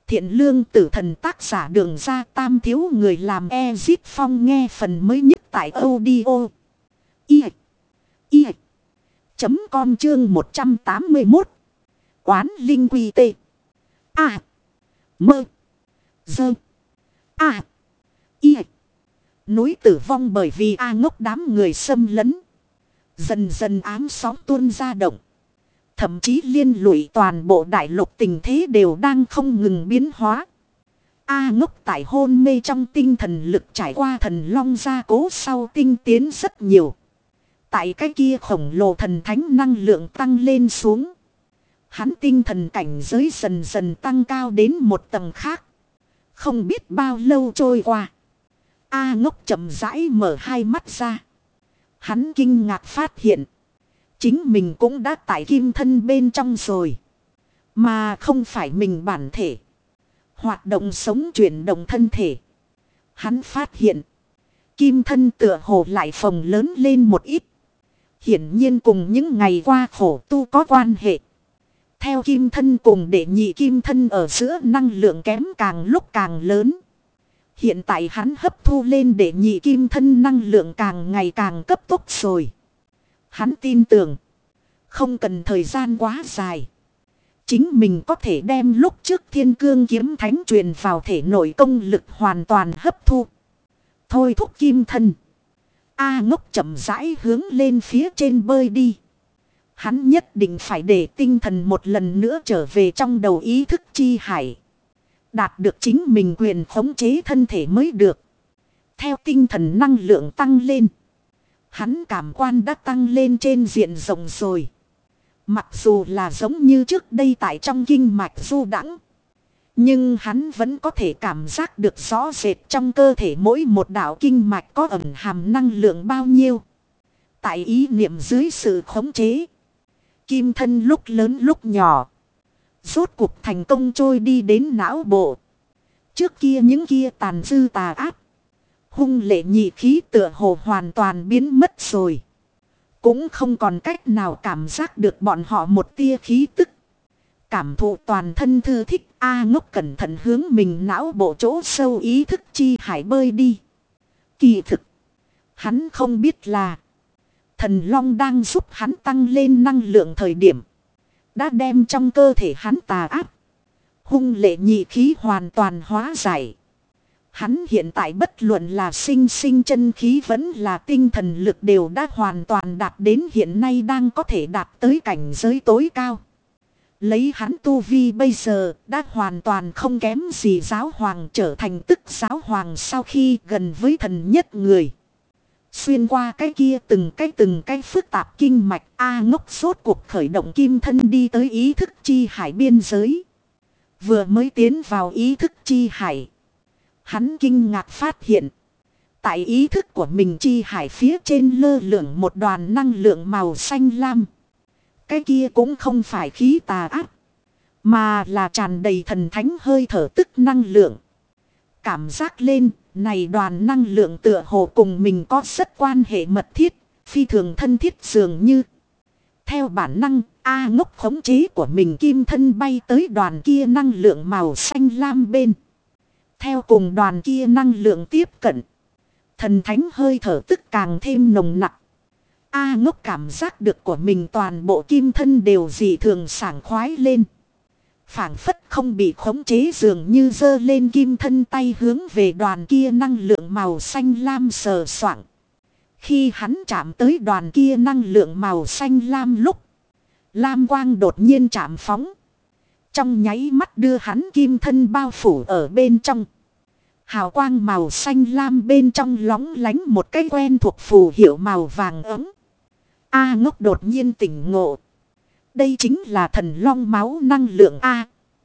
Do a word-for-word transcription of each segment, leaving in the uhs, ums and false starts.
Thiện lương tử thần tác giả Đường Ra Tam thiếu người làm Ezip Phong nghe phần mới nhất tại audio. I. I. Chấm com chương một trăm tám mươi mốt. Quán Linh Quy Tê. A. Mơ. Dơ. A. I. Núi tử vong bởi vì A ngốc đám người xâm lấn. Dần dần ám sóng tuôn ra động. Thậm chí liên lụy toàn bộ đại lục tình thế đều đang không ngừng biến hóa. A ngốc tại hôn mê trong tinh thần lực trải qua thần long gia cố sau tinh tiến rất nhiều. Tại cái kia khổng lồ thần thánh năng lượng tăng lên xuống. Hắn tinh thần cảnh giới dần dần tăng cao đến một tầng khác. Không biết bao lâu trôi qua. A ngốc chậm rãi mở hai mắt ra. Hắn kinh ngạc phát hiện. Chính mình cũng đã tại kim thân bên trong rồi. Mà không phải mình bản thể. Hoạt động sống chuyển động thân thể. Hắn phát hiện. Kim thân tựa hồ lại phồng lớn lên một ít. Hiển nhiên cùng những ngày qua khổ tu có quan hệ. Theo kim thân cùng đệ nhị kim thân ở giữa năng lượng kém càng lúc càng lớn. Hiện tại hắn hấp thu lên đệ nhị kim thân năng lượng càng ngày càng cấp tốc rồi. Hắn tin tưởng. Không cần thời gian quá dài. Chính mình có thể đem lúc trước thiên cương kiếm thánh truyền vào thể nội công lực hoàn toàn hấp thu. Thôi thúc kim thân. A ngốc chậm rãi hướng lên phía trên bơi đi. Hắn nhất định phải để tinh thần một lần nữa trở về trong đầu ý thức chi hải. Đạt được chính mình quyền khống chế thân thể mới được. Theo tinh thần năng lượng tăng lên. Hắn cảm quan đã tăng lên trên diện rộng rồi. Mặc dù là giống như trước đây tại trong kinh mạch du đãng, nhưng hắn vẫn có thể cảm giác được rõ rệt trong cơ thể mỗi một đạo kinh mạch có ẩn hàm năng lượng bao nhiêu. Tại ý niệm dưới sự khống chế. Kim thân lúc lớn lúc nhỏ. Rốt cuộc thành công trôi đi đến não bộ. Trước kia những kia tàn dư tà ác. Hung lệ nhị khí tựa hồ hoàn toàn biến mất rồi. Cũng không còn cách nào cảm giác được bọn họ một tia khí tức. Cảm thụ toàn thân thư thích. A ngốc cẩn thận hướng mình não bộ chỗ sâu ý thức chi hải bơi đi. Kỳ thực. Hắn không biết là. Thần long đang giúp hắn tăng lên năng lượng thời điểm. Đã đem trong cơ thể hắn tà áp. Hung lệ nhị khí hoàn toàn hóa giải. Hắn hiện tại bất luận là sinh sinh chân khí vẫn là tinh thần lực đều đã hoàn toàn đạt đến hiện nay đang có thể đạt tới cảnh giới tối cao. Lấy hắn tu vi bây giờ đã hoàn toàn không kém gì giáo hoàng trở thành tức giáo hoàng sau khi gần với thần nhất người. Xuyên qua cái kia từng cái từng cái phức tạp kinh mạch A ngốc sốt cuộc khởi động kim thân đi tới ý thức chi hải biên giới. Vừa mới tiến vào ý thức chi hải. Hắn kinh ngạc phát hiện. Tại ý thức của mình chi hải phía trên lơ lửng một đoàn năng lượng màu xanh lam. Cái kia cũng không phải khí tà ác. Mà là tràn đầy thần thánh hơi thở tức năng lượng. Cảm giác lên, này đoàn năng lượng tựa hồ cùng mình có rất quan hệ mật thiết, phi thường thân thiết dường như. Theo bản năng, A ngốc khống chế của mình kim thân bay tới đoàn kia năng lượng màu xanh lam bên. Theo cùng đoàn kia năng lượng tiếp cận. Thần thánh hơi thở tức càng thêm nồng nặng. A ngốc cảm giác được của mình toàn bộ kim thân đều dị thường sảng khoái lên. Phảng phất không bị khống chế dường như giơ lên kim thân tay hướng về đoàn kia năng lượng màu xanh lam sờ soạng. Khi hắn chạm tới đoàn kia năng lượng màu xanh lam lúc. Lam quang đột nhiên chạm phóng. Trong nháy mắt đưa hắn kim thân bao phủ ở bên trong. Hào quang màu xanh lam bên trong lóng lánh một cái quen thuộc phù hiệu màu vàng ấm. A ngốc đột nhiên tỉnh ngộ. Đây chính là thần long máu năng lượng A.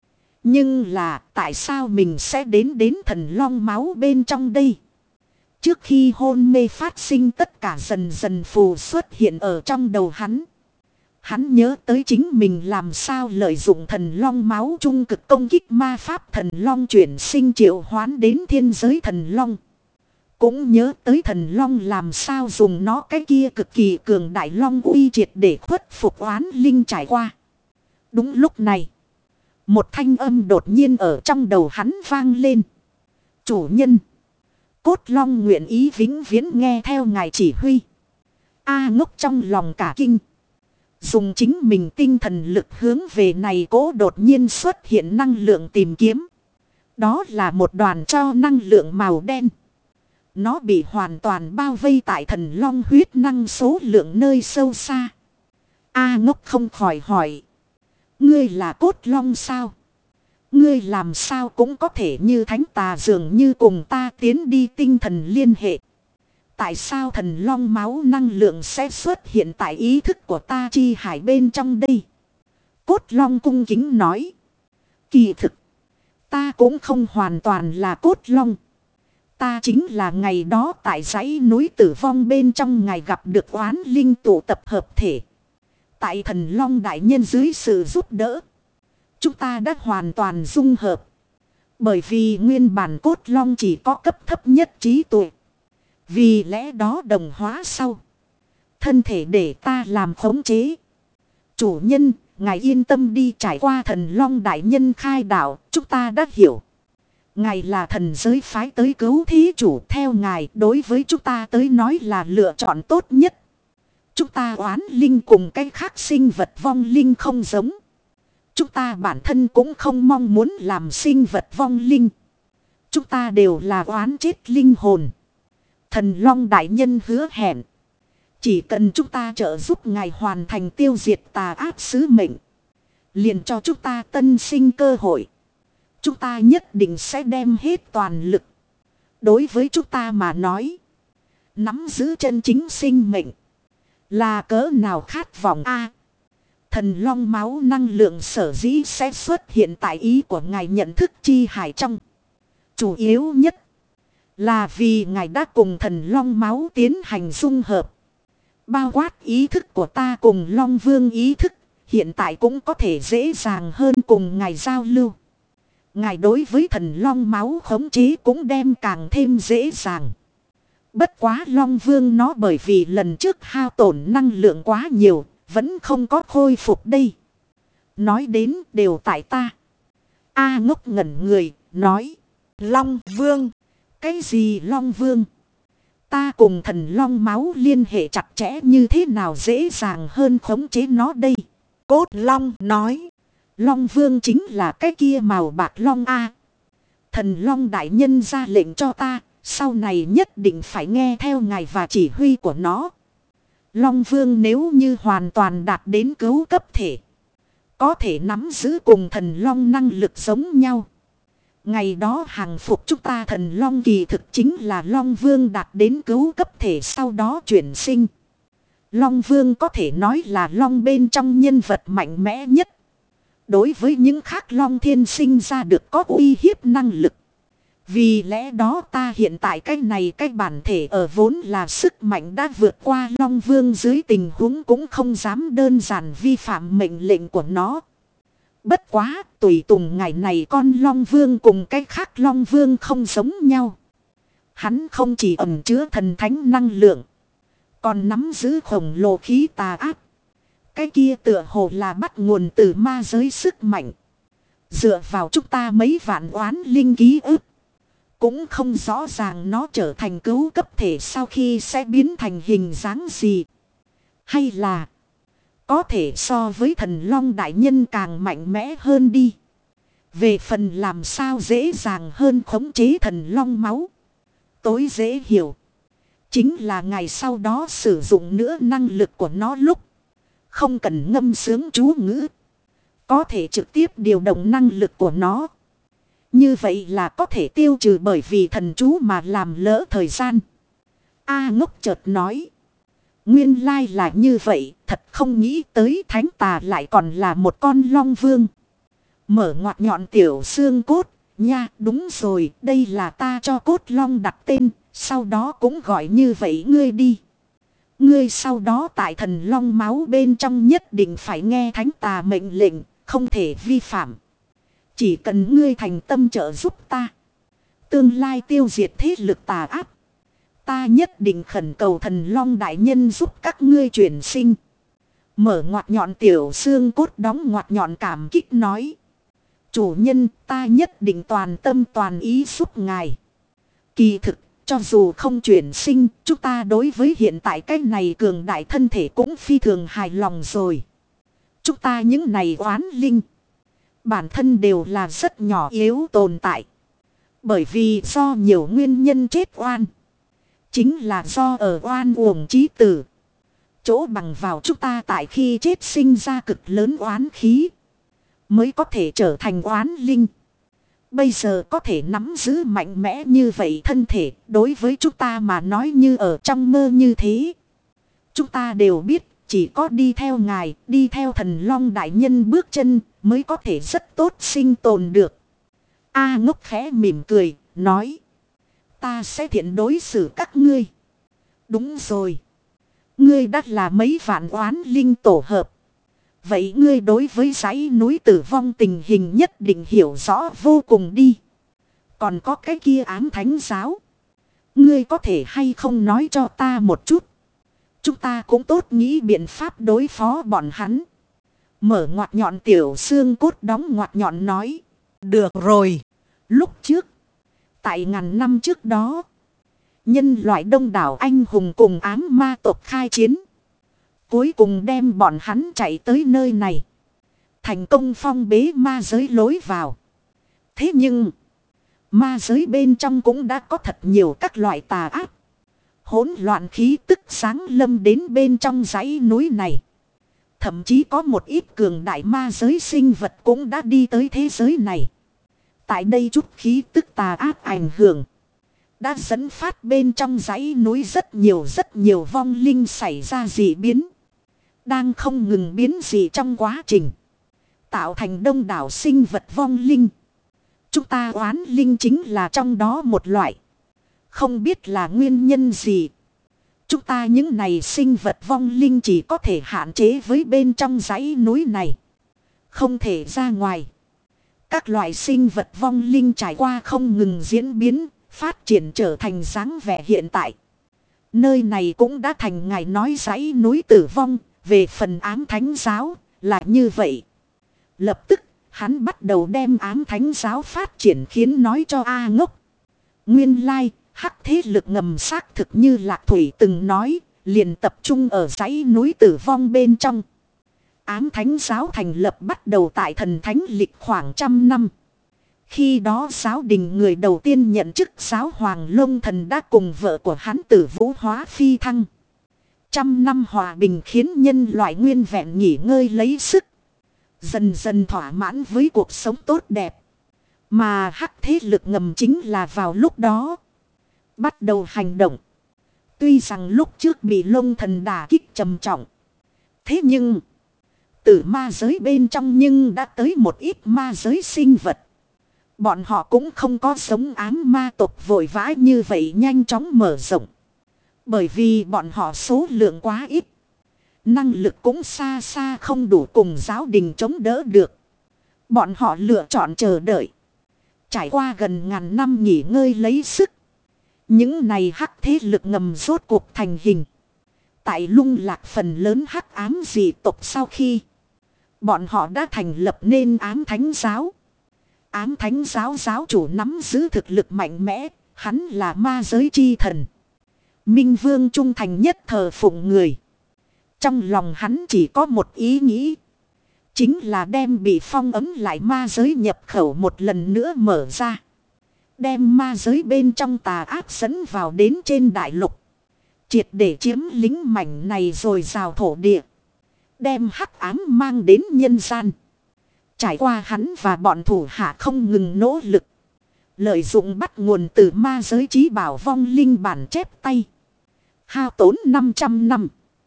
Nhưng là tại sao mình sẽ đến đến thần long máu bên trong đây? Trước khi hôn mê phát sinh tất cả dần dần phù xuất hiện ở trong đầu hắn. Hắn nhớ tới chính mình làm sao lợi dụng thần long máu trung cực công kích ma pháp thần long chuyển sinh triệu hoán đến thiên giới thần long. Cũng nhớ tới thần long làm sao dùng nó cái kia cực kỳ cường đại long uy triệt để khuất phục oán linh trải qua. Đúng lúc này. Một thanh âm đột nhiên ở trong đầu hắn vang lên. Chủ nhân. Cốt long nguyện ý vĩnh viễn nghe theo ngài chỉ huy. A Ngốc trong lòng cả kinh. Dùng chính mình tinh thần lực hướng về này cố đột nhiên xuất hiện năng lượng tìm kiếm. Đó là một đoàn cho năng lượng màu đen. Nó bị hoàn toàn bao vây tại thần long huyết năng số lượng nơi sâu xa. A Ngốc không khỏi hỏi. Ngươi là cốt long sao? Ngươi làm sao cũng có thể như thánh tà dường như cùng ta tiến đi tinh thần liên hệ. Tại sao thần long máu năng lượng sẽ xuất hiện tại ý thức của ta chi hải bên trong đây? Cốt long cung kính nói. Kỳ thực. Ta cũng không hoàn toàn là cốt long. Ta chính là ngày đó tại dãy núi tử vong bên trong ngày gặp được oán linh tụ tập hợp thể. Tại thần long đại nhân dưới sự giúp đỡ. Chúng ta đã hoàn toàn dung hợp. Bởi vì nguyên bản cốt long chỉ có cấp thấp nhất trí tuệ. Vì lẽ đó đồng hóa sau. Thân thể để ta làm khống chế. Chủ nhân, ngài yên tâm đi, trải qua thần long đại nhân khai đạo, chúng ta đã hiểu. Ngài là thần giới phái tới cứu thí chủ, theo ngài đối với chúng ta tới nói là lựa chọn tốt nhất. Chúng ta oán linh cùng cái khác sinh vật vong linh không giống. Chúng ta bản thân cũng không mong muốn làm sinh vật vong linh. Chúng ta đều là oán chết linh hồn. Thần long đại nhân hứa hẹn. Chỉ cần chúng ta trợ giúp ngài hoàn thành tiêu diệt tà ác sứ mệnh. Liền cho chúng ta tân sinh cơ hội. Chúng ta nhất định sẽ đem hết toàn lực. Đối với chúng ta mà nói. Nắm giữ chân chính sinh mệnh. Là cỡ nào khát vọng a? Thần long máu năng lượng sở dĩ sẽ xuất hiện tại ý của ngài nhận thức chi hải trong. Chủ yếu nhất. Là vì ngài đã cùng thần long máu tiến hành dung hợp. Bao quát ý thức của ta cùng long vương ý thức. Hiện tại cũng có thể dễ dàng hơn cùng ngài giao lưu. Ngài đối với thần long máu khống chế cũng đem càng thêm dễ dàng. Bất quá long vương nó bởi vì lần trước hao tổn năng lượng quá nhiều. Vẫn không có khôi phục đây. Nói đến đều tại ta. A Ngốc ngẩn người nói. Long vương. Cái gì long vương? Ta cùng thần long máu liên hệ chặt chẽ như thế nào dễ dàng hơn khống chế nó đây? Cốt long nói. Long vương chính là cái kia màu bạc long A. Thần long đại nhân ra lệnh cho ta. Sau này nhất định phải nghe theo ngài và chỉ huy của nó. Long vương nếu như hoàn toàn đạt đến cứu cấp thể. Có thể nắm giữ cùng thần long năng lực giống nhau. Ngày đó hàng phục chúng ta thần long kỳ thực chính là long vương đạt đến cứu cấp thể sau đó chuyển sinh. Long vương có thể nói là long bên trong nhân vật mạnh mẽ nhất. Đối với những khác long thiên sinh ra được có uy hiếp năng lực. Vì lẽ đó ta hiện tại cái này cái bản thể ở vốn là sức mạnh đã vượt qua long vương dưới tình huống cũng không dám đơn giản vi phạm mệnh lệnh của nó. Bất quá tùy tùng ngày này con long vương cùng cái khác long vương không giống nhau. Hắn không chỉ ẩn chứa thần thánh năng lượng. Còn nắm giữ khổng lồ khí tà ác. Cái kia tựa hồ là bắt nguồn từ ma giới sức mạnh. Dựa vào chúng ta mấy vạn oán linh ký ức. Cũng không rõ ràng nó trở thành cứu cấp thể sau khi sẽ biến thành hình dáng gì. Hay là có thể so với thần long đại nhân càng mạnh mẽ hơn đi. Về phần làm sao dễ dàng hơn khống chế thần long máu. Tối dễ hiểu. Chính là ngày sau đó sử dụng nữa năng lực của nó lúc. Không cần ngâm sướng chú ngữ. Có thể trực tiếp điều động năng lực của nó. Như vậy là có thể tiêu trừ bởi vì thần chú mà làm lỡ thời gian. A Ngốc chợt nói. Nguyên lai là như vậy, thật không nghĩ tới thánh tà lại còn là một con long vương. Mở ngoặt nhọn tiểu xương cốt, nha đúng rồi, đây là ta cho cốt long đặt tên, sau đó cũng gọi như vậy ngươi đi. Ngươi sau đó tại thần long máu bên trong nhất định phải nghe thánh tà mệnh lệnh, không thể vi phạm. Chỉ cần ngươi thành tâm trợ giúp ta. Tương lai tiêu diệt thế lực tà ác. Ta nhất định khẩn cầu thần long đại nhân giúp các ngươi chuyển sinh. Mở ngoặt nhọn tiểu xương cốt đóng ngoặt nhọn cảm kích nói. Chủ nhân, ta nhất định toàn tâm toàn ý giúp ngài. Kỳ thực, cho dù không chuyển sinh, chúng ta đối với hiện tại cái này cường đại thân thể cũng phi thường hài lòng rồi. Chúng ta những này oán linh, bản thân đều là rất nhỏ yếu tồn tại. Bởi vì do nhiều nguyên nhân chết oan. Chính là do ở oan uổng chí tử. Chỗ bằng vào chúng ta tại khi chết sinh ra cực lớn oán khí. Mới có thể trở thành oán linh. Bây giờ có thể nắm giữ mạnh mẽ như vậy thân thể. Đối với chúng ta mà nói như ở trong mơ như thế. Chúng ta đều biết chỉ có đi theo ngài, đi theo thần long đại nhân bước chân mới có thể rất tốt sinh tồn được. A Ngốc khẽ mỉm cười, nói. Ta sẽ thiện đối xử các ngươi. Đúng rồi. Ngươi đã là mấy vạn oán linh tổ hợp. Vậy ngươi đối với dãy núi tử vong tình hình nhất định hiểu rõ vô cùng đi. Còn có cái kia ám thánh giáo. Ngươi có thể hay không nói cho ta một chút. Chúng ta cũng tốt nghĩ biện pháp đối phó bọn hắn. Mở ngoặt nhọn tiểu xương cốt đóng ngoặt nhọn nói. Được rồi. Lúc trước. Tại ngàn năm trước đó. Nhân loại đông đảo anh hùng cùng ám ma tộc khai chiến. Cuối cùng đem bọn hắn chạy tới nơi này. Thành công phong bế ma giới lối vào. Thế nhưng. Ma giới bên trong cũng đã có thật nhiều các loại tà ác. Hỗn loạn khí tức sáng lâm đến bên trong dãy núi này. Thậm chí có một ít cường đại ma giới sinh vật cũng đã đi tới thế giới này. Tại đây chút khí tức tà ác ảnh hưởng. Đã dẫn phát bên trong dãy núi rất nhiều rất nhiều vong linh xảy ra dị biến. Đang không ngừng biến dị trong quá trình. Tạo thành đông đảo sinh vật vong linh. Chúng ta oán linh chính là trong đó một loại. Không biết là nguyên nhân gì. Chúng ta những này sinh vật vong linh chỉ có thể hạn chế với bên trong dãy núi này. Không thể ra ngoài. Các loại sinh vật vong linh trải qua không ngừng diễn biến, phát triển trở thành dáng vẻ hiện tại. Nơi này cũng đã thành ngài nói dãy núi tử vong, về phần ám thánh giáo, là như vậy. Lập tức, hắn bắt đầu đem ám thánh giáo phát triển khiến nói cho A Ngốc. Nguyên lai, hắc thế lực ngầm xác thực như Lạc Thủy từng nói, liền tập trung ở dãy núi tử vong bên trong. Ám thánh giáo thành lập bắt đầu tại thần thánh lịch khoảng trăm năm. Khi đó giáo đình người đầu tiên nhận chức giáo hoàng Lông Thần đã cùng vợ của hắn Tử Vũ hóa phi thăng. Trăm năm hòa bình khiến nhân loại nguyên vẹn nghỉ ngơi lấy sức. Dần dần thỏa mãn với cuộc sống tốt đẹp. Mà hắc thế lực ngầm chính là vào lúc đó. Bắt đầu hành động. Tuy rằng lúc trước bị Lông Thần đả kích trầm trọng. Thế nhưng. Từ ma giới bên trong nhưng đã tới một ít ma giới sinh vật. Bọn họ cũng không có giống ám ma tộc vội vã như vậy nhanh chóng mở rộng. Bởi vì bọn họ số lượng quá ít. Năng lực cũng xa xa không đủ cùng giáo đình chống đỡ được. Bọn họ lựa chọn chờ đợi. Trải qua gần ngàn năm nghỉ ngơi lấy sức. Những này hắc thế lực ngầm rốt cuộc thành hình. Tại lung lạc phần lớn hắc ám dị tộc sau khi. Bọn họ đã thành lập nên ám thánh giáo. Ám thánh giáo giáo chủ nắm giữ thực lực mạnh mẽ. Hắn là ma giới chi thần. Minh vương trung thành nhất thờ phụng người. Trong lòng hắn chỉ có một ý nghĩ. Chính là đem bị phong ấm lại ma giới nhập khẩu một lần nữa mở ra. Đem ma giới bên trong tà ác dẫn vào đến trên đại lục. Triệt để chiếm lính mảnh này rồi rào thổ địa. Đem hắc ám mang đến nhân gian. Trải qua hắn và bọn thủ hạ không ngừng nỗ lực. Lợi dụng bắt nguồn từ ma giới trí bảo vong linh bản chép tay. Hao tốn năm trăm năm.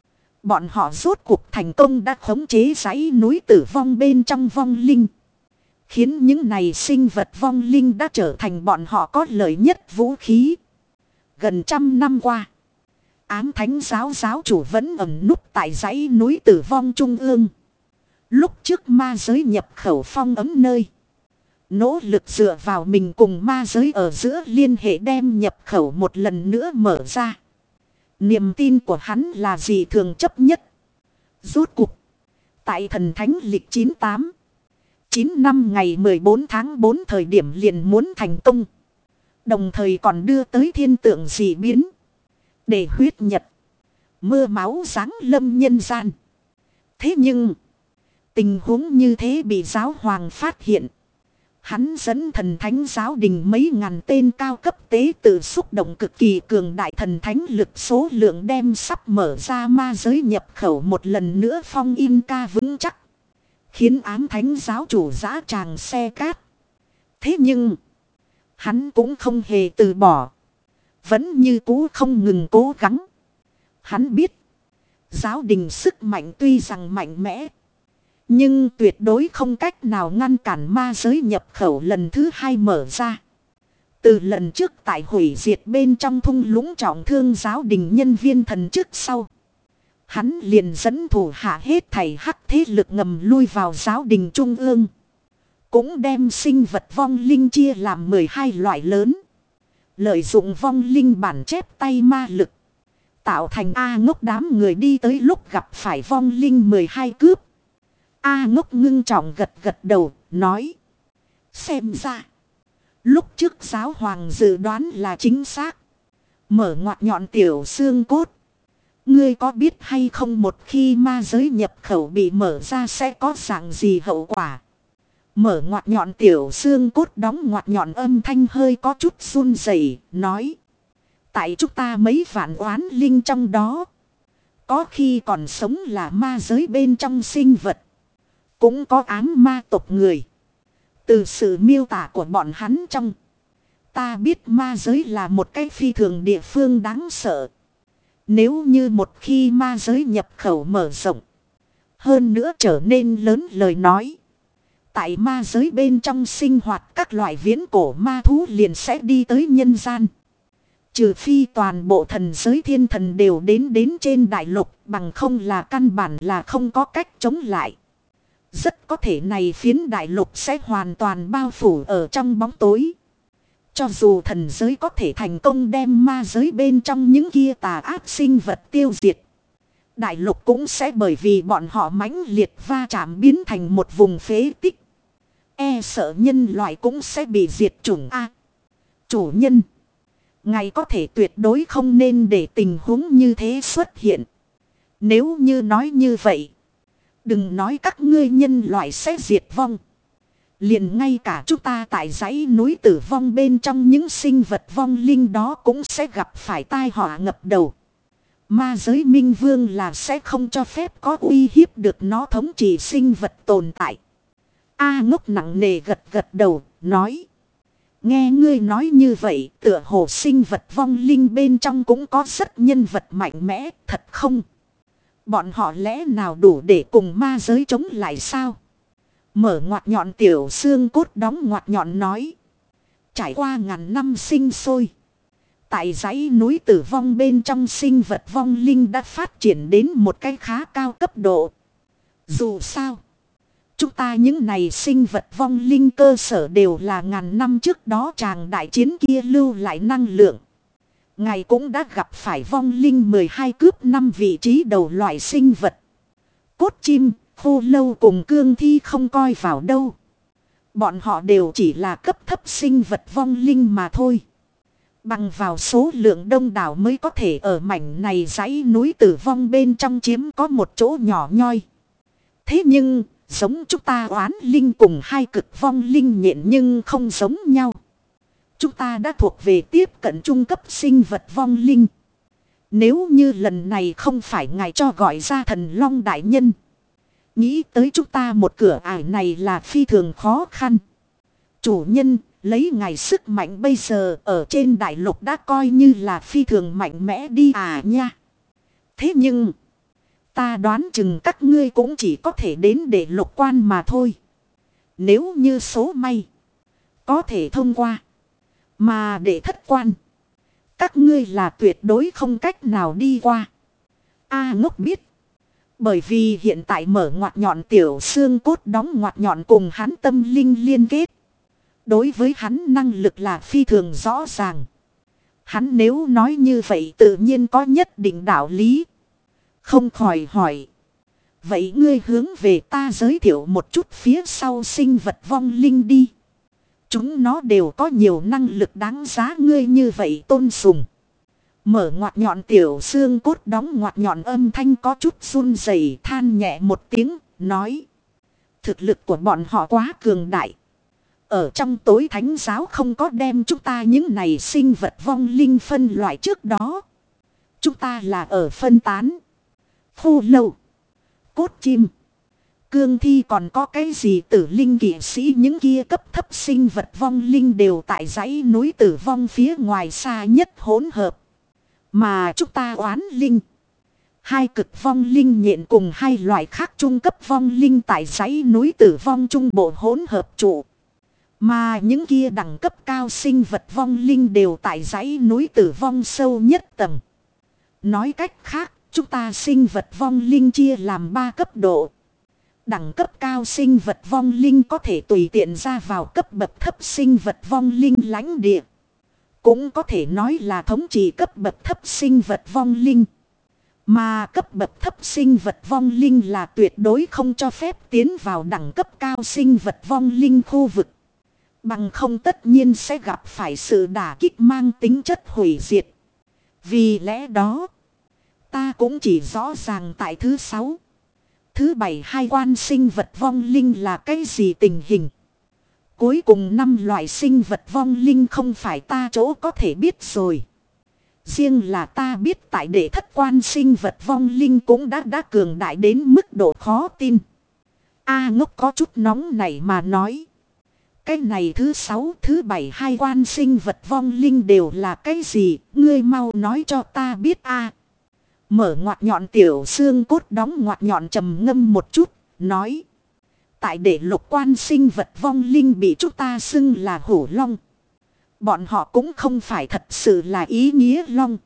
Bọn họ rốt cuộc thành công đã khống chế dãy núi tử vong bên trong vong linh. Khiến những này sinh vật vong linh đã trở thành bọn họ có lợi nhất vũ khí. Gần trăm năm qua. Ám thánh giáo giáo chủ vẫn ẩn núp tại dãy núi tử vong trung ương. Lúc trước ma giới nhập khẩu phong ấm nơi. Nỗ lực dựa vào mình cùng ma giới ở giữa liên hệ đem nhập khẩu một lần nữa mở ra. Niềm tin của hắn là gì thường chấp nhất. Rốt cuộc. Tại thần thánh lịch chín tám. chín năm ngày mười bốn tháng bốn thời điểm liền muốn thành công. Đồng thời còn đưa tới thiên tượng dị biến. Để huyết nhật. Mưa máu giáng lâm nhân gian. Thế nhưng. Tình huống như thế bị giáo hoàng phát hiện. Hắn dẫn thần thánh giáo đình mấy ngàn tên cao cấp tế tự xúc động cực kỳ cường đại thần thánh lực số lượng đem sắp mở ra ma giới nhập khẩu một lần nữa phong in ca vững chắc. Khiến ám thánh giáo chủ giã tràng xe cát. Thế nhưng. Hắn cũng không hề từ bỏ. Vẫn như cũ không ngừng cố gắng. Hắn biết. Giáo đình sức mạnh tuy rằng mạnh mẽ. Nhưng tuyệt đối không cách nào ngăn cản ma giới nhập khẩu lần thứ hai mở ra. Từ lần trước tại hủy diệt bên trong thung lũng trọng thương giáo đình nhân viên thần trước sau. Hắn liền dẫn thủ hạ hết thảy hắc thế lực ngầm lui vào giáo đình trung ương. Cũng đem sinh vật vong linh chia làm mười hai loại lớn. Lợi dụng vong linh bản chép tay ma lực. Tạo thành A ngốc đám người đi tới lúc gặp phải vong linh mười hai cướp. A ngốc ngưng trọng gật gật đầu, nói. Xem ra. Lúc trước giáo hoàng dự đoán là chính xác. Mở ngoặt nhọn tiểu xương cốt. Ngươi có biết hay không một khi ma giới nhập khẩu bị mở ra sẽ có dạng gì hậu quả? Mở ngoặt nhọn tiểu xương cốt đóng ngoặt nhọn âm thanh hơi có chút run rẩy, nói. Tại chúng ta mấy vạn oán linh trong đó. Có khi còn sống là ma giới bên trong sinh vật. Cũng có ám ma tộc người. Từ sự miêu tả của bọn hắn trong. Ta biết ma giới là một cái phi thường địa phương đáng sợ. Nếu như một khi ma giới nhập khẩu mở rộng. Hơn nữa trở nên lớn lời nói. Tại ma giới bên trong sinh hoạt các loại viễn cổ ma thú liền sẽ đi tới nhân gian. Trừ phi toàn bộ thần giới thiên thần đều đến đến trên đại lục bằng không là căn bản là không có cách chống lại. Rất có thể này phiến đại lục sẽ hoàn toàn bao phủ ở trong bóng tối. Cho dù thần giới có thể thành công đem ma giới bên trong những kia tà ác sinh vật tiêu diệt. Đại lục cũng sẽ bởi vì bọn họ mãnh liệt va chạm biến thành một vùng phế tích. E sợ nhân loại cũng sẽ bị diệt chủng A. Chủ nhân. Ngài có thể tuyệt đối không nên để tình huống như thế xuất hiện. Nếu như nói như vậy. Đừng nói các ngươi nhân loại sẽ diệt vong. Liền ngay cả chúng ta tại dãy núi tử vong bên trong những sinh vật vong linh đó cũng sẽ gặp phải tai họa ngập đầu. Ma giới minh vương là sẽ không cho phép có uy hiếp được nó thống trị sinh vật tồn tại. A ngốc nặng nề gật gật đầu, nói. Nghe ngươi nói như vậy, tựa hồ sinh vật vong linh bên trong cũng có rất nhân vật mạnh mẽ, thật không? Bọn họ lẽ nào đủ để cùng ma giới chống lại sao? Mở ngoặt nhọn tiểu xương cốt đóng ngoặt nhọn nói. Trải qua ngàn năm sinh sôi. Tại dãy núi tử vong bên trong sinh vật vong linh đã phát triển đến một cái khá cao cấp độ. Dù sao. Chúng ta những này sinh vật vong linh cơ sở đều là ngàn năm trước đó chàng đại chiến kia lưu lại năng lượng. Ngài cũng đã gặp phải vong linh mười hai cướp năm vị trí đầu loại sinh vật. Cốt chim, khô lâu cùng cương thi không coi vào đâu. Bọn họ đều chỉ là cấp thấp sinh vật vong linh mà thôi. Bằng vào số lượng đông đảo mới có thể ở mảnh này dãy núi tử vong bên trong chiếm có một chỗ nhỏ nhoi. Thế nhưng, giống chúng ta oán linh cùng hai cực vong linh nhện nhưng không giống nhau. Chúng ta đã thuộc về tiếp cận trung cấp sinh vật vong linh. Nếu như lần này không phải ngài cho gọi ra thần long đại nhân. Nghĩ tới chúng ta một cửa ải này là phi thường khó khăn. Chủ nhân, lấy ngài sức mạnh bây giờ ở trên đại lục đã coi như là phi thường mạnh mẽ đi à nha. Thế nhưng, ta đoán chừng các ngươi cũng chỉ có thể đến để lục quan mà thôi. Nếu như số may, có thể thông qua. Mà để thất quan, các ngươi là tuyệt đối không cách nào đi qua. A ngốc biết. Bởi vì hiện tại mở ngoặt nhọn tiểu xương cốt đóng ngoặt nhọn cùng hắn tâm linh liên kết. Đối với hắn năng lực là phi thường rõ ràng. Hắn nếu nói như vậy tự nhiên có nhất định đạo lý. Không khỏi hỏi. Vậy ngươi hướng về ta giới thiệu một chút phía sau sinh vật vong linh đi. Chúng nó đều có nhiều năng lực đáng giá ngươi như vậy tôn sùng. Mở ngoặt nhọn tiểu xương cốt đóng ngoặt nhọn âm thanh có chút run rẩy, than nhẹ một tiếng, nói. Thực lực của bọn họ quá cường đại. Ở trong tối thánh giáo không có đem chúng ta những này sinh vật vong linh phân loại trước đó. Chúng ta là ở phân tán. Khô lâu. Cốt chim. Cương thi còn có cái gì tử linh kỵ sĩ những kia cấp thấp sinh vật vong linh đều tại dãy núi tử vong phía ngoài xa nhất hỗn hợp. Mà chúng ta oán linh. Hai cực vong linh nhện cùng hai loại khác trung cấp vong linh tại dãy núi tử vong trung bộ hỗn hợp trụ. Mà những kia đẳng cấp cao sinh vật vong linh đều tại dãy núi tử vong sâu nhất tầng. Nói cách khác, chúng ta sinh vật vong linh chia làm ba cấp độ. Đẳng cấp cao sinh vật vong linh có thể tùy tiện ra vào cấp bậc thấp sinh vật vong linh lãnh địa. Cũng có thể nói là thống trị cấp bậc thấp sinh vật vong linh. Mà cấp bậc thấp sinh vật vong linh là tuyệt đối không cho phép tiến vào đẳng cấp cao sinh vật vong linh khu vực. Bằng không tất nhiên sẽ gặp phải sự đả kích mang tính chất hủy diệt. Vì lẽ đó, ta cũng chỉ rõ ràng tại thứ sáu. Thứ bảy hai quan sinh vật vong linh là cái gì tình hình. Cuối cùng năm loại sinh vật vong linh không phải ta chỗ có thể biết rồi. Riêng là ta biết tại đệ thất quan sinh vật vong linh cũng đã đã cường đại đến mức độ khó tin. A ngốc có chút nóng này mà nói. Cái này thứ sáu, thứ bảy hai quan sinh vật vong linh đều là cái gì, ngươi mau nói cho ta biết a. Mở ngoặt nhọn tiểu xương cốt đóng ngoặt nhọn trầm ngâm một chút, nói. Tại để lục quan sinh vật vong linh bị chúng ta xưng là hổ long. Bọn họ cũng không phải thật sự là ý nghĩa long.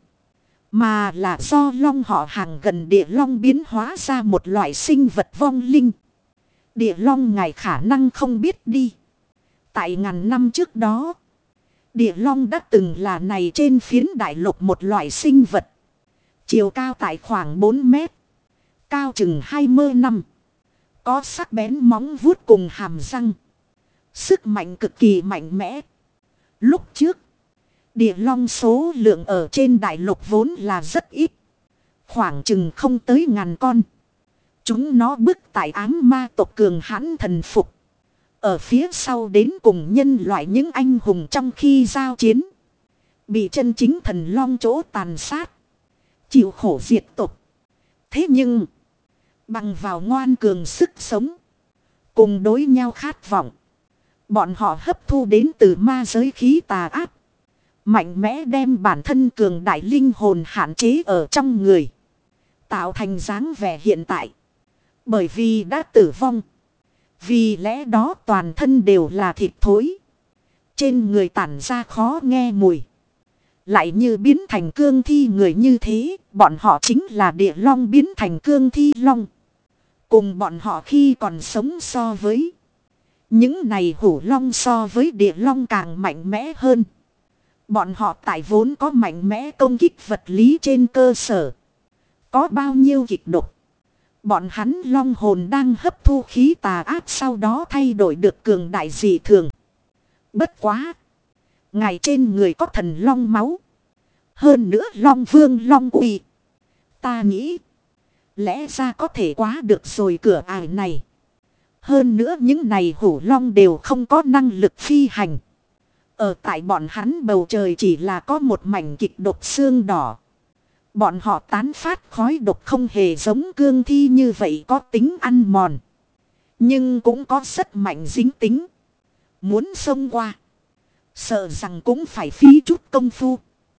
Mà là do long họ hàng gần địa long biến hóa ra một loại sinh vật vong linh. Địa long ngài khả năng không biết đi. Tại ngàn năm trước đó, địa long đã từng là này trên phiến đại lục một loại sinh vật. Chiều cao tại khoảng bốn mét. Cao chừng hai mươi năm. Có sắc bén móng vuốt cùng hàm răng. Sức mạnh cực kỳ mạnh mẽ. Lúc trước, địa long số lượng ở trên đại lục vốn là rất ít. Khoảng chừng không tới ngàn con. Chúng nó bức tại ám ma tộc cường hãn thần phục. Ở phía sau đến cùng nhân loại những anh hùng trong khi giao chiến. Bị chân chính thần long chỗ tàn sát. Chịu khổ diệt tộc. Thế nhưng, bằng vào ngoan cường sức sống. Cùng đối nhau khát vọng. Bọn họ hấp thu đến từ ma giới khí tà ác. Mạnh mẽ đem bản thân cường đại linh hồn hạn chế ở trong người. Tạo thành dáng vẻ hiện tại. Bởi vì đã tử vong. Vì lẽ đó toàn thân đều là thịt thối. Trên người tản ra khó nghe mùi. Lại như biến thành cương thi người như thế. Bọn họ chính là địa long biến thành cương thi long. Cùng bọn họ khi còn sống so với. Những này hổ long so với địa long càng mạnh mẽ hơn. Bọn họ tại vốn có mạnh mẽ công kích vật lý trên cơ sở. Có bao nhiêu kịch độc. Bọn hắn long hồn đang hấp thu khí tà ác sau đó thay đổi được cường đại dị thường. Bất quá. Ngài trên người có thần long máu. Hơn nữa long vương long uy. Ta nghĩ. Lẽ ra có thể quá được rồi cửa ải này. Hơn nữa những này hổ long đều không có năng lực phi hành. Ở tại bọn hắn bầu trời chỉ là có một mảnh kịch độc xương đỏ. Bọn họ tán phát khói độc không hề giống cương thi như vậy có tính ăn mòn. Nhưng cũng có rất mạnh dính tính. Muốn xông qua. Sợ rằng cũng phải phí chút công phu.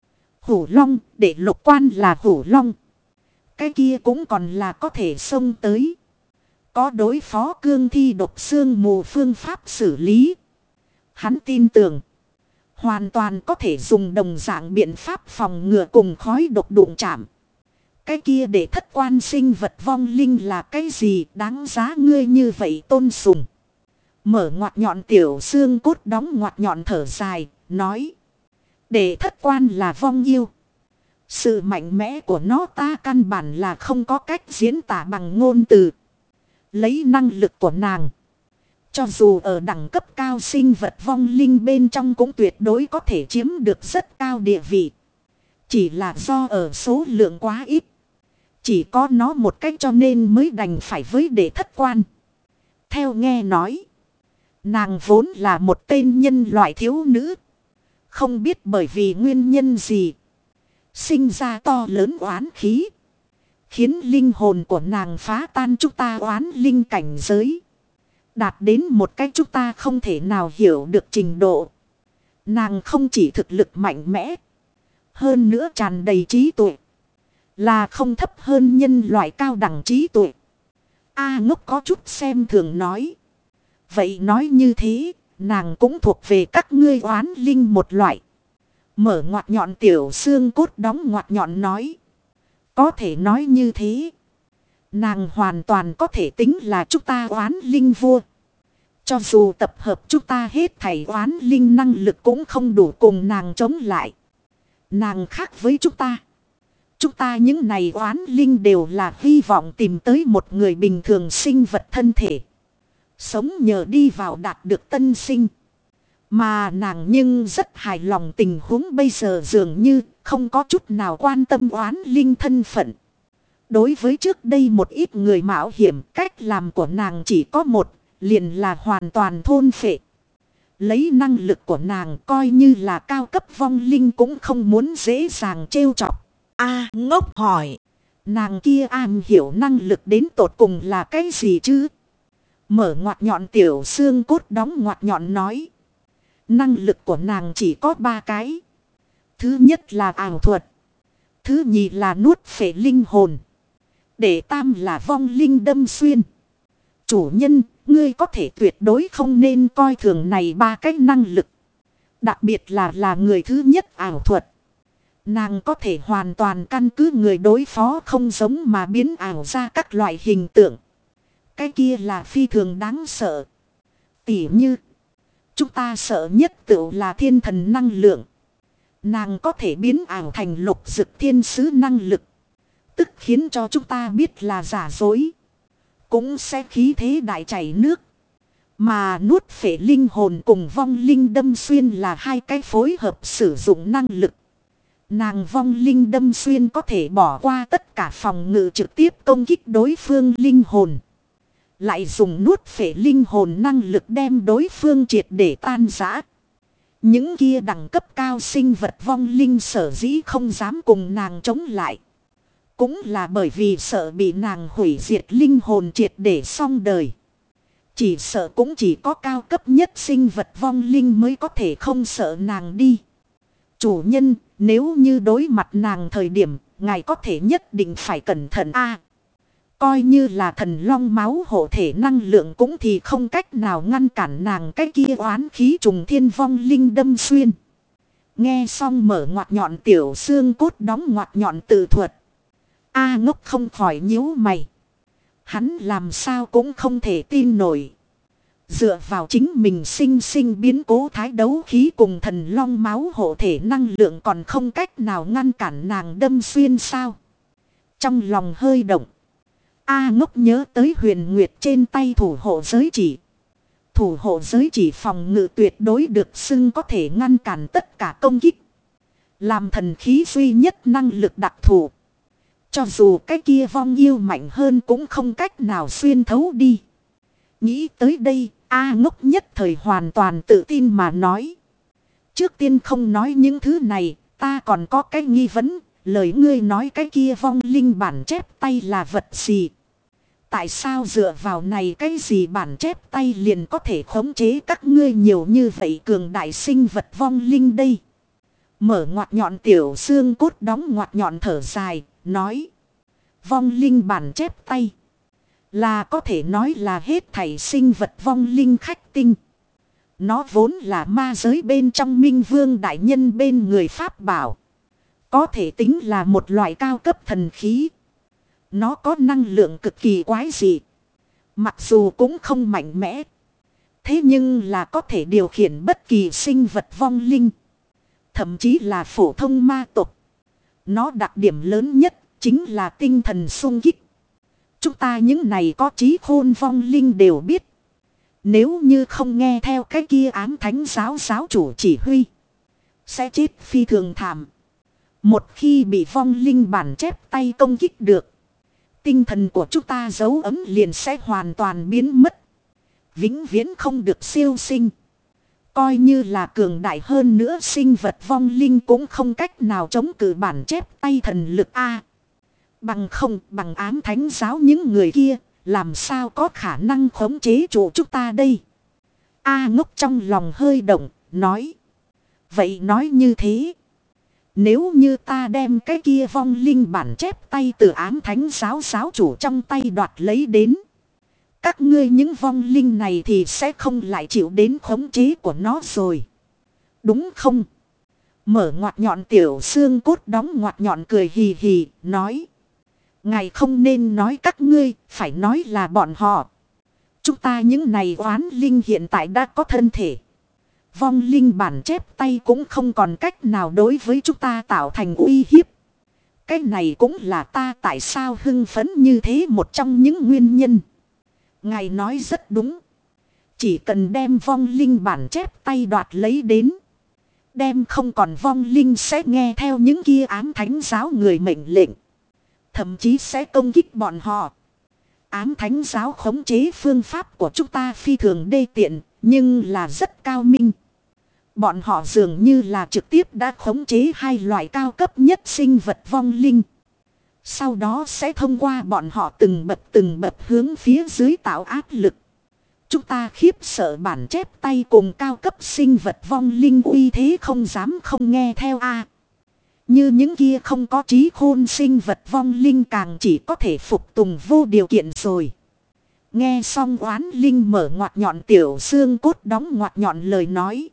Hổ long để lục quan là hổ long. Cái kia cũng còn là có thể xông tới. Có đối phó cương thi độc xương mù phương pháp xử lý. Hắn tin tưởng. Hoàn toàn có thể dùng đồng dạng biện pháp phòng ngừa cùng khói độc đụng chạm. Cái kia để thất quan sinh vật vong linh là cái gì đáng giá ngươi như vậy tôn sùng. Mở ngoặt nhọn tiểu xương cốt đóng ngoặt nhọn thở dài, nói. Để thất quan là vong yêu. Sự mạnh mẽ của nó ta căn bản là không có cách diễn tả bằng ngôn từ. Lấy năng lực của nàng. Cho dù ở đẳng cấp cao sinh vật vong linh bên trong cũng tuyệt đối có thể chiếm được rất cao địa vị. Chỉ là do ở số lượng quá ít. Chỉ có nó một cách cho nên mới đành phải với đệ thất quan. Theo nghe nói. Nàng vốn là một tên nhân loại thiếu nữ. Không biết bởi vì nguyên nhân gì. Sinh ra to lớn oán khí. Khiến linh hồn của nàng phá tan chúng ta oán linh cảnh giới. Đạt đến một cách chúng ta không thể nào hiểu được trình độ. Nàng không chỉ thực lực mạnh mẽ. Hơn nữa tràn đầy trí tuệ. Là không thấp hơn nhân loại cao đẳng trí tuệ. A Ngốc có chút xem thường nói. Vậy nói như thế, nàng cũng thuộc về các ngươi oán linh một loại. Mở ngoặt nhọn tiểu xương cốt đóng ngoặt nhọn nói. Có thể nói như thế. Nàng hoàn toàn có thể tính là chúng ta oán linh vua. Cho dù tập hợp chúng ta hết thảy oán linh năng lực cũng không đủ cùng nàng chống lại. Nàng khác với chúng ta. Chúng ta những này oán linh đều là hy vọng tìm tới một người bình thường sinh vật thân thể. Sống nhờ đi vào đạt được tân sinh. Mà nàng nhưng rất hài lòng tình huống bây giờ dường như không có chút nào quan tâm oán linh thân phận. Đối với trước đây một ít người mạo hiểm, cách làm của nàng chỉ có một, liền là hoàn toàn thôn phệ. Lấy năng lực của nàng coi như là cao cấp vong linh cũng không muốn dễ dàng trêu chọc. A Ngốc hỏi, nàng kia am hiểu năng lực đến tột cùng là cái gì chứ? Mở ngoặt nhọn tiểu xương cốt đóng ngoặt nhọn nói. Năng lực của nàng chỉ có ba cái. Thứ nhất là ảo thuật. Thứ nhì là nuốt phệ linh hồn. Để tam là vong linh đâm xuyên. Chủ nhân, ngươi có thể tuyệt đối không nên coi thường này ba cái năng lực. Đặc biệt là là người thứ nhất ảo thuật. Nàng có thể hoàn toàn căn cứ người đối phó không giống mà biến ảo ra các loại hình tượng. Cái kia là phi thường đáng sợ. Tỉ như, chúng ta sợ nhất tự là thiên thần năng lượng. Nàng có thể biến ảo thành lục dực thiên sứ năng lực. Tức khiến cho chúng ta biết là giả dối. Cũng sẽ khí thế đại chảy nước. Mà nuốt phệ linh hồn cùng vong linh đâm xuyên là hai cái phối hợp sử dụng năng lực. Nàng vong linh đâm xuyên có thể bỏ qua tất cả phòng ngự trực tiếp công kích đối phương linh hồn. Lại dùng nuốt phệ linh hồn năng lực đem đối phương triệt để tan rã. Những kia đẳng cấp cao sinh vật vong linh sở dĩ không dám cùng nàng chống lại. Cũng là bởi vì sợ bị nàng hủy diệt linh hồn triệt để xong đời. Chỉ sợ cũng chỉ có cao cấp nhất sinh vật vong linh mới có thể không sợ nàng đi. Chủ nhân, nếu như đối mặt nàng thời điểm, ngài có thể nhất định phải cẩn thận a. Coi như là thần long máu hộ thể năng lượng cũng thì không cách nào ngăn cản nàng cái kia oán khí trùng thiên vong linh đâm xuyên. Nghe xong mở ngoặt nhọn tiểu xương cốt đóng ngoặt nhọn tự thuật. A Ngốc không khỏi nhíu mày. Hắn làm sao cũng không thể tin nổi. Dựa vào chính mình sinh sinh biến cố thái đấu khí cùng thần long máu hộ thể năng lượng còn không cách nào ngăn cản nàng đâm xuyên sao. Trong lòng hơi động. A Ngốc nhớ tới Huyền Nguyệt trên tay thủ hộ giới chỉ. Thủ hộ giới chỉ phòng ngự tuyệt đối được xưng có thể ngăn cản tất cả công kích. Làm thần khí duy nhất năng lực đặc thù. Cho dù cái kia vong yêu mạnh hơn cũng không cách nào xuyên thấu đi. Nghĩ tới đây, A Ngốc nhất thời hoàn toàn tự tin mà nói. Trước tiên không nói những thứ này, ta còn có cái nghi vấn, lời ngươi nói cái kia vong linh bản chép tay là vật gì? Tại sao dựa vào này cái gì bản chép tay liền có thể khống chế các ngươi nhiều như vậy cường đại sinh vật vong linh đây? Mở ngoặt nhọn tiểu xương cốt đóng ngoặt nhọn thở dài, nói. Vong linh bản chép tay. Là có thể nói là hết thảy sinh vật vong linh khách tinh. Nó vốn là ma giới bên trong minh vương đại nhân bên người Pháp bảo. Có thể tính là một loại cao cấp thần khí. Nó có năng lượng cực kỳ quái dị. Mặc dù cũng không mạnh mẽ. Thế nhưng là có thể điều khiển bất kỳ sinh vật vong linh. Thậm chí là phổ thông ma tộc. Nó đặc điểm lớn nhất chính là tinh thần sung kích. Chúng ta những này có trí khôn vong linh đều biết. Nếu như không nghe theo cái kia ám thánh giáo giáo chủ chỉ huy, sẽ chết phi thường thảm. Một khi bị vong linh bản chép tay công kích được, tinh thần của chúng ta dấu ấm liền sẽ hoàn toàn biến mất. Vĩnh viễn không được siêu sinh. Coi như là cường đại hơn nữa sinh vật vong linh cũng không cách nào chống cự bản chép tay thần lực A. Bằng không, bằng ám thánh giáo những người kia, làm sao có khả năng khống chế chủ chúng ta đây? A Ngốc trong lòng hơi động, nói. Vậy nói như thế. Nếu như ta đem cái kia vong linh bản chép tay từ ám thánh giáo giáo chủ trong tay đoạt lấy đến. Các ngươi những vong linh này thì sẽ không lại chịu đến khống chế của nó rồi. Đúng không? Mở ngoặt nhọn tiểu xương cốt đóng ngoặt nhọn cười hì hì, nói. Ngài không nên nói các ngươi, phải nói là bọn họ. Chúng ta những này oán linh hiện tại đã có thân thể. Vong linh bản chép tay cũng không còn cách nào đối với chúng ta tạo thành uy hiếp. Cái này cũng là ta tại sao hưng phấn như thế một trong những nguyên nhân. Ngài nói rất đúng. Chỉ cần đem vong linh bản chép tay đoạt lấy đến. Đem không còn vong linh sẽ nghe theo những kia ám thánh giáo người mệnh lệnh. Thậm chí sẽ công kích bọn họ. Ám thánh giáo khống chế phương pháp của chúng ta phi thường đê tiện, nhưng là rất cao minh. Bọn họ dường như là trực tiếp đã khống chế hai loại cao cấp nhất sinh vật vong linh. Sau đó sẽ thông qua bọn họ từng bậc từng bậc hướng phía dưới tạo áp lực. Chúng ta khiếp sợ bản chép tay cùng cao cấp sinh vật vong linh uy thế không dám không nghe theo a. Như những kia không có trí khôn sinh vật vong linh càng chỉ có thể phục tùng vô điều kiện rồi. Nghe xong oán linh mở ngoặt nhọn tiểu xương cốt đóng ngoặt nhọn lời nói.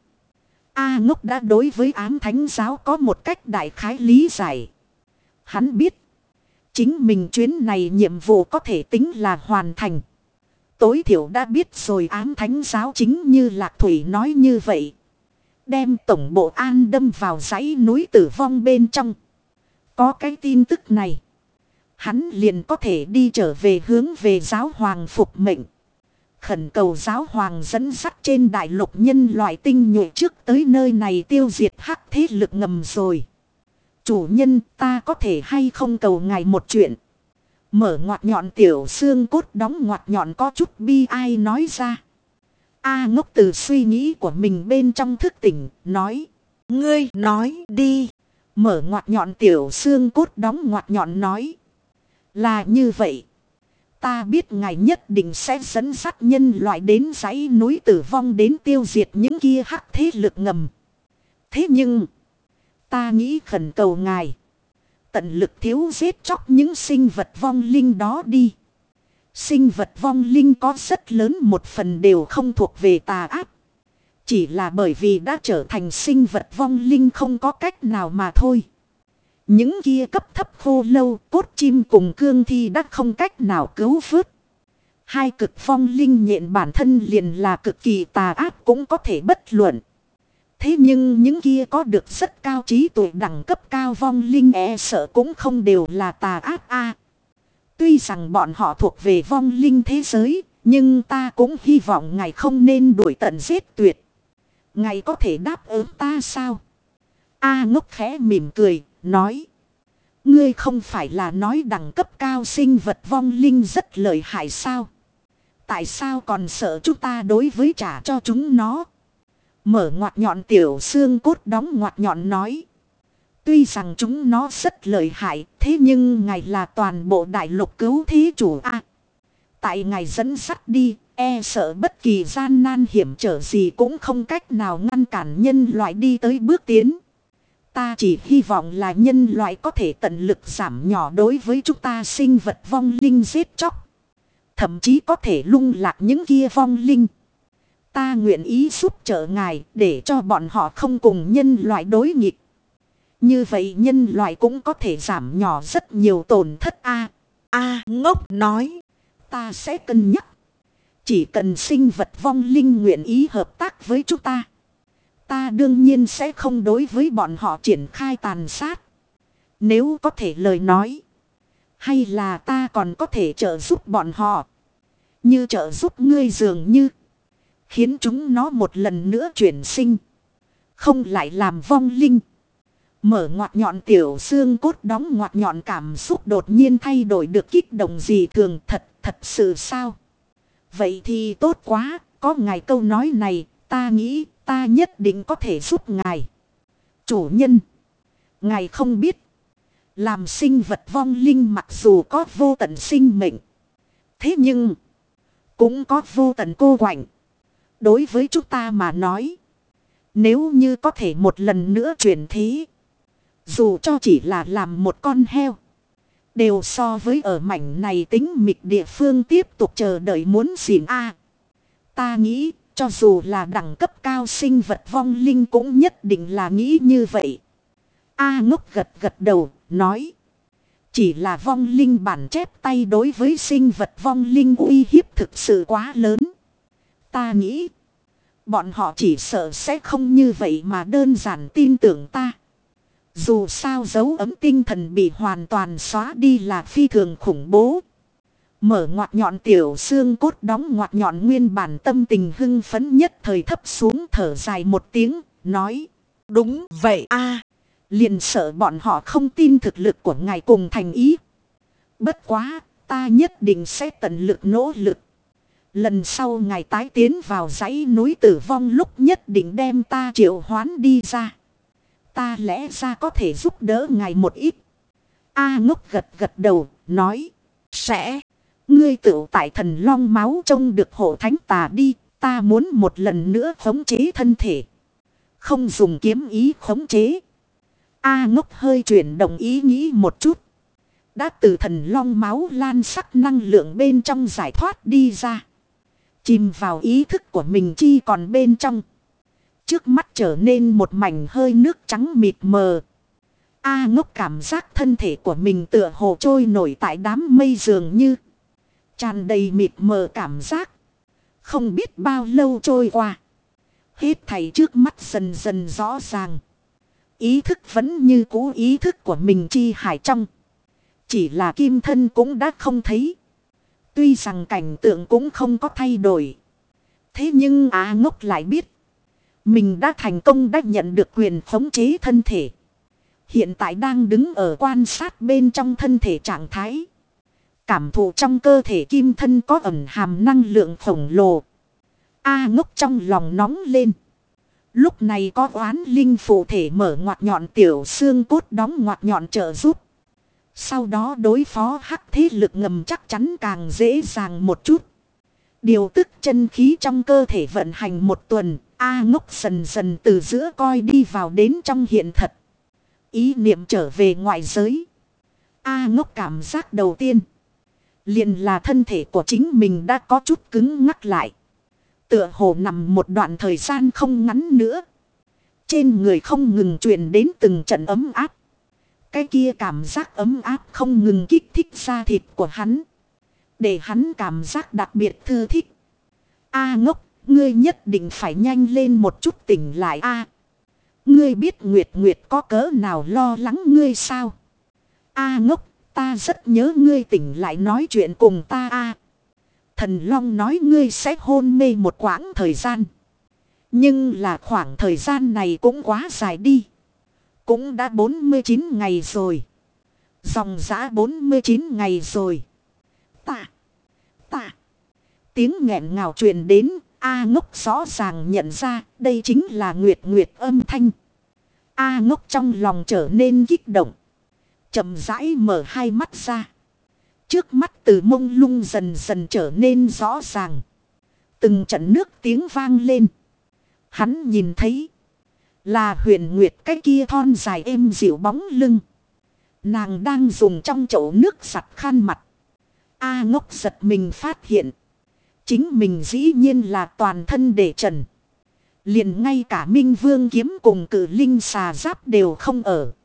A Ngốc đã đối với ám thánh giáo có một cách đại khái lý giải. Hắn biết. Chính mình chuyến này nhiệm vụ có thể tính là hoàn thành. Tối thiểu đã biết rồi ám thánh giáo chính như Lạc Thủy nói như vậy. Đem tổng bộ an đâm vào dãy núi tử vong bên trong. Có cái tin tức này. Hắn liền có thể đi trở về hướng về giáo hoàng phục mệnh. Khẩn cầu giáo hoàng dẫn dắt trên đại lục nhân loại tinh nhuệ trước tới nơi này tiêu diệt hắc thế lực ngầm rồi. Chủ nhân ta có thể hay không cầu ngài một chuyện. Mở ngoặt nhọn tiểu xương cốt đóng ngoặt nhọn có chút bi ai nói ra. A Ngốc từ suy nghĩ của mình bên trong thức tỉnh, nói. Ngươi nói đi. Mở ngoặt nhọn tiểu xương cốt đóng ngoặt nhọn nói. Là như vậy. Ta biết ngài nhất định sẽ dẫn dắt nhân loại đến dãy núi tử vong đến tiêu diệt những kia hắc thế lực ngầm. Thế nhưng, ta nghĩ khẩn cầu ngài. Tận lực thiếu giết chóc những sinh vật vong linh đó đi. Sinh vật vong linh có rất lớn một phần đều không thuộc về tà ác. Chỉ là bởi vì đã trở thành sinh vật vong linh không có cách nào mà thôi. Những kia cấp thấp khô lâu, cốt chim cùng cương thi đã không cách nào cứu vớt. Hai cực vong linh nhện bản thân liền là cực kỳ tà ác cũng có thể bất luận. Thế nhưng những kia có được rất cao trí tuệ đẳng cấp cao vong linh e sợ cũng không đều là tà ác a. Tuy rằng bọn họ thuộc về vong linh thế giới, nhưng ta cũng hy vọng ngài không nên đuổi tận giết tuyệt. Ngài có thể đáp ứng ta sao? A Ngốc khẽ mỉm cười, nói. Ngươi không phải là nói đẳng cấp cao sinh vật vong linh rất lợi hại sao? Tại sao còn sợ chúng ta đối với trả cho chúng nó? Mở ngoặt nhọn tiểu xương cốt đóng ngoặt nhọn nói. Tuy rằng chúng nó rất lợi hại, thế nhưng ngài là toàn bộ đại lục cứu thí chủ a. Tại ngài dẫn sắt đi, e sợ bất kỳ gian nan hiểm trở gì cũng không cách nào ngăn cản nhân loại đi tới bước tiến. Ta chỉ hy vọng là nhân loại có thể tận lực giảm nhỏ đối với chúng ta sinh vật vong linh giết chóc. Thậm chí có thể lung lạc những kia vong linh. Ta nguyện ý giúp trợ ngài để cho bọn họ không cùng nhân loại đối nghịch. Như vậy nhân loại cũng có thể giảm nhỏ rất nhiều tổn thất a. A Ngốc nói. Ta sẽ cân nhắc. Chỉ cần sinh vật vong linh nguyện ý hợp tác với chúng ta. Ta đương nhiên sẽ không đối với bọn họ triển khai tàn sát. Nếu có thể lời nói. Hay là ta còn có thể trợ giúp bọn họ. Như trợ giúp ngươi dường như. Khiến chúng nó một lần nữa chuyển sinh. Không lại làm vong linh. Mở ngoặt nhọn tiểu xương cốt đóng ngoặt nhọn cảm xúc đột nhiên thay đổi được kích động gì thường thật thật sự sao. Vậy thì tốt quá. Có ngài câu nói này ta nghĩ ta nhất định có thể giúp ngài. Chủ nhân. Ngài không biết. Làm sinh vật vong linh mặc dù có vô tận sinh mệnh. Thế nhưng. Cũng có vô tận cô quạnh. Đối với chúng ta mà nói. Nếu như có thể một lần nữa chuyển thế. Dù cho chỉ là làm một con heo. Đều so với ở mảnh này tính mịch địa phương tiếp tục chờ đợi muốn xỉn a. Ta nghĩ cho dù là đẳng cấp cao sinh vật vong linh cũng nhất định là nghĩ như vậy. A ngốc gật gật đầu nói. Chỉ là vong linh bản chép tay đối với sinh vật vong linh uy hiếp thực sự quá lớn. Ta nghĩ. Bọn họ chỉ sợ sẽ không như vậy mà đơn giản tin tưởng ta. Dù sao dấu ấm tinh thần bị hoàn toàn xóa đi là phi thường khủng bố. Mở ngoặt nhọn tiểu xương cốt đóng ngoặt nhọn nguyên bản tâm tình hưng phấn nhất thời thấp xuống thở dài một tiếng, nói. Đúng vậy a, liền sợ bọn họ không tin thực lực của ngài cùng thành ý. Bất quá, ta nhất định sẽ tận lực nỗ lực. Lần sau ngài tái tiến vào dãy núi tử vong lúc nhất định đem ta triệu hoán đi ra. Ta lẽ ra có thể giúp đỡ ngài một ít. A ngốc gật gật đầu, nói. Sẽ. Ngươi tự tại thần long máu trông được hộ thánh tà đi. Ta muốn một lần nữa khống chế thân thể. Không dùng kiếm ý khống chế. A ngốc hơi chuyển động ý nghĩ một chút. Đã từ thần long máu lan sắc năng lượng bên trong giải thoát đi ra. Chìm vào ý thức của mình chi còn bên trong. Trước mắt trở nên một mảnh hơi nước trắng mịt mờ. A ngốc cảm giác thân thể của mình tựa hồ trôi nổi tại đám mây dường như. Tràn đầy mịt mờ cảm giác. Không biết bao lâu trôi qua. Hết thảy trước mắt dần dần rõ ràng. Ý thức vẫn như cũ ý thức của mình chi hải trong. Chỉ là kim thân cũng đã không thấy. Tuy rằng cảnh tượng cũng không có thay đổi. Thế nhưng A ngốc lại biết. Mình đã thành công đã nhận được quyền khống chế thân thể. Hiện tại đang đứng ở quan sát bên trong thân thể trạng thái. Cảm thụ trong cơ thể kim thân có ẩn hàm năng lượng khổng lồ. A ngốc trong lòng nóng lên. Lúc này có oán linh phụ thể mở ngoặt nhọn tiểu xương cốt đóng ngoặt nhọn trợ giúp. Sau đó đối phó hắc thế lực ngầm chắc chắn càng dễ dàng một chút. Điều tức chân khí trong cơ thể vận hành một tuần. A ngốc dần dần từ giữa coi đi vào đến trong hiện thật. Ý niệm trở về ngoại giới. A ngốc cảm giác đầu tiên. Liền là thân thể của chính mình đã có chút cứng ngắc lại. Tựa hồ nằm một đoạn thời gian không ngắn nữa. Trên người không ngừng truyền đến từng trận ấm áp. Cái kia cảm giác ấm áp không ngừng kích thích da thịt của hắn. Để hắn cảm giác đặc biệt thư thích. A ngốc, ngươi nhất định phải nhanh lên một chút tỉnh lại a. Ngươi biết Nguyệt Nguyệt có cỡ nào lo lắng ngươi sao? A ngốc, ta rất nhớ ngươi tỉnh lại nói chuyện cùng ta a. Thần Long nói ngươi sẽ hôn mê một quãng thời gian. Nhưng là khoảng thời gian này cũng quá dài đi. Cũng đã bốn mươi chín ngày rồi. Dòng dã bốn mươi chín ngày rồi. Ta. Ta. Tiếng nghẹn ngào truyền đến. A ngốc rõ ràng nhận ra đây chính là Nguyệt Nguyệt âm thanh. A ngốc trong lòng trở nên kích động. Chậm rãi mở hai mắt ra. Trước mắt từ mông lung dần dần trở nên rõ ràng. Từng trận nước tiếng vang lên. Hắn nhìn thấy. Là Huyền Nguyệt cái kia thon dài êm dịu bóng lưng. Nàng đang dùng trong chậu nước giặt khăn mặt. A ngốc giật mình phát hiện. Chính mình dĩ nhiên là toàn thân để trần. Liền ngay cả Minh Vương kiếm cùng Cử Linh xà giáp đều không ở.